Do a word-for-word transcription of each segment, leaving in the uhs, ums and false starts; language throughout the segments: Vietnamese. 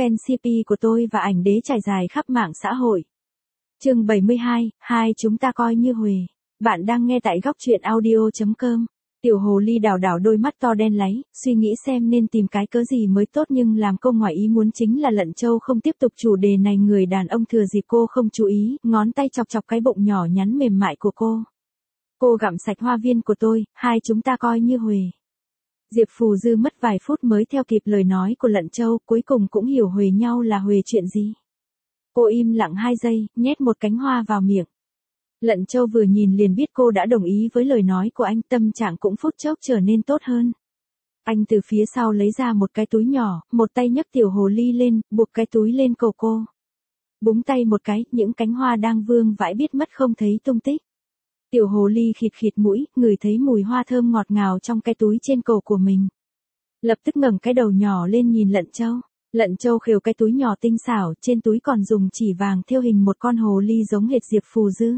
fan xê pê của tôi và ảnh đế trải dài khắp mạng xã hội. Chương bảy mươi hai, hai chúng ta coi như huề. Bạn đang nghe tại góc truyện audio chấm com. Tiểu hồ ly đảo đảo đôi mắt to đen láy, suy nghĩ xem nên tìm cái cớ gì mới tốt, nhưng làm cô ngoài ý muốn chính là Lận Châu không tiếp tục chủ đề này. Người đàn ông thừa dịp cô không chú ý, ngón tay chọc chọc cái bụng nhỏ nhắn mềm mại của cô. Cô gặm sạch hoa viên của tôi, hai chúng ta coi như huề. Diệp Phù Dư mất vài phút mới theo kịp lời nói của Lận Châu, cuối cùng cũng hiểu huề nhau là huề chuyện gì. Cô im lặng hai giây, nhét một cánh hoa vào miệng. Lận Châu vừa nhìn liền biết cô đã đồng ý với lời nói của anh, tâm trạng cũng phút chốc trở nên tốt hơn. Anh từ phía sau lấy ra một cái túi nhỏ, một tay nhấc tiểu hồ ly lên, buộc cái túi lên cổ cô. Búng tay một cái, những cánh hoa đang vương vãi biết mất không thấy tung tích. Tiểu hồ ly khịt khịt mũi, ngửi thấy mùi hoa thơm ngọt ngào trong cái túi trên cổ của mình. Lập tức ngẩng cái đầu nhỏ lên nhìn Lận Châu. Lận Châu khều cái túi nhỏ tinh xảo, trên túi còn dùng chỉ vàng thêu hình một con hồ ly giống hệt Diệp Phù Dư.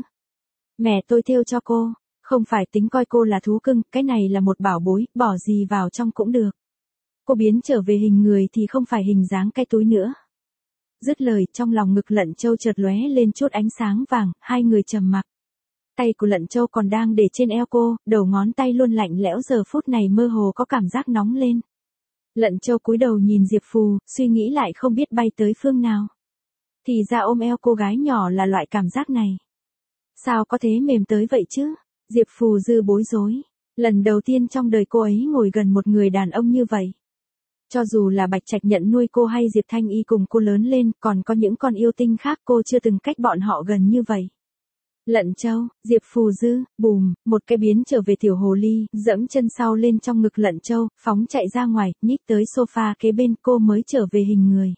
Mẹ tôi thêu cho cô, không phải tính coi cô là thú cưng, cái này là một bảo bối, bỏ gì vào trong cũng được. Cô biến trở về hình người thì không phải hình dáng cái túi nữa. Dứt lời, trong lòng ngực Lận Châu chợt lóe lên chút ánh sáng vàng, hai người trầm mặc. Tay của Lận Châu còn đang để trên eo cô, đầu ngón tay luôn lạnh lẽo giờ phút này mơ hồ có cảm giác nóng lên. Lận Châu cúi đầu nhìn Diệp Phù, suy nghĩ lại không biết bay tới phương nào. Thì ra ôm eo cô gái nhỏ là loại cảm giác này. Sao có thế mềm tới vậy chứ? Diệp Phù Dư bối rối. Lần đầu tiên trong đời cô ấy ngồi gần một người đàn ông như vậy. Cho dù là Bạch Trạch nhận nuôi cô hay Diệp Thanh Y cùng cô lớn lên, còn có những con yêu tinh khác, cô chưa từng cách bọn họ gần như vậy. Lận Châu, Diệp Phù Dư, bùm, một cái biến trở về tiểu hồ ly, dẫm chân sau lên trong ngực Lận Châu, phóng chạy ra ngoài, nhích tới sofa kế bên, cô mới trở về hình người.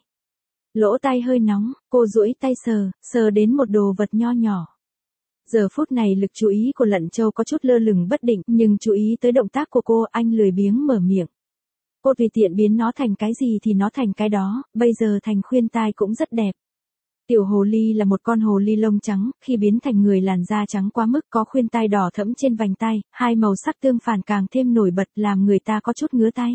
Lỗ tai hơi nóng, cô duỗi tay sờ, sờ đến một đồ vật nho nhỏ. Giờ phút này lực chú ý của Lận Châu có chút lơ lửng bất định, nhưng chú ý tới động tác của cô, anh lười biếng mở miệng. Cô tùy tiện biến nó thành cái gì thì nó thành cái đó, bây giờ thành khuyên tai cũng rất đẹp. Tiểu hồ ly là một con hồ ly lông trắng, khi biến thành người làn da trắng quá mức, có khuyên tai đỏ thẫm trên vành tai, hai màu sắc tương phản càng thêm nổi bật, làm người ta có chút ngứa tay.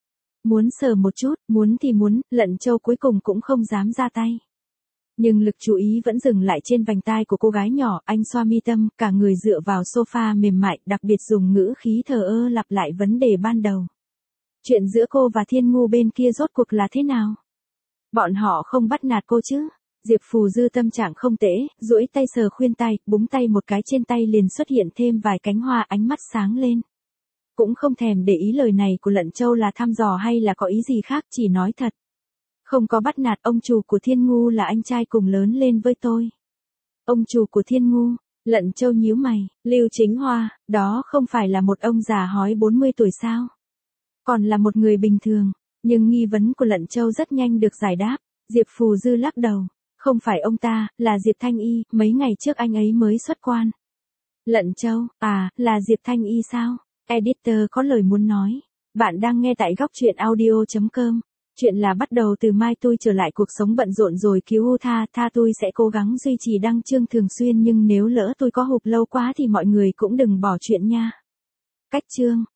Muốn sờ một chút, muốn thì muốn, Lận Châu cuối cùng cũng không dám ra tay. Nhưng lực chú ý vẫn dừng lại trên vành tai của cô gái nhỏ, anh xoa mi tâm, cả người dựa vào sofa mềm mại, đặc biệt dùng ngữ khí thờ ơ lặp lại vấn đề ban đầu. Chuyện giữa cô và Thiên Ngu bên kia rốt cuộc là thế nào? Bọn họ không bắt nạt cô chứ? Diệp Phù Dư tâm trạng không tệ, duỗi tay sờ khuyên tai, búng tay một cái trên tay liền xuất hiện thêm vài cánh hoa, ánh mắt sáng lên. Cũng không thèm để ý lời này của Lận Châu là thăm dò hay là có ý gì khác, chỉ nói thật. Không có bắt nạt, ông chủ của Thiên Ngu là anh trai cùng lớn lên với tôi. Ông chủ của Thiên Ngu, Lận Châu nhíu mày, Lưu Chính Hoa, đó không phải là một ông già hói bốn mươi tuổi sao? Còn là một người bình thường, nhưng nghi vấn của Lận Châu rất nhanh được giải đáp. Diệp Phù Dư lắc đầu. Không phải ông ta, là Diệp Thanh Y, mấy ngày trước anh ấy mới xuất quan. Lận Châu, à, là Diệp Thanh Y sao? Editor có lời muốn nói. Bạn đang nghe tại góc truyện audio chấm com. Chuyện là bắt đầu từ mai tôi trở lại cuộc sống bận rộn rồi cứu U Tha, Tha tôi sẽ cố gắng duy trì đăng chương thường xuyên, nhưng nếu lỡ tôi có hụt lâu quá thì mọi người cũng đừng bỏ chuyện nha. Cách chương.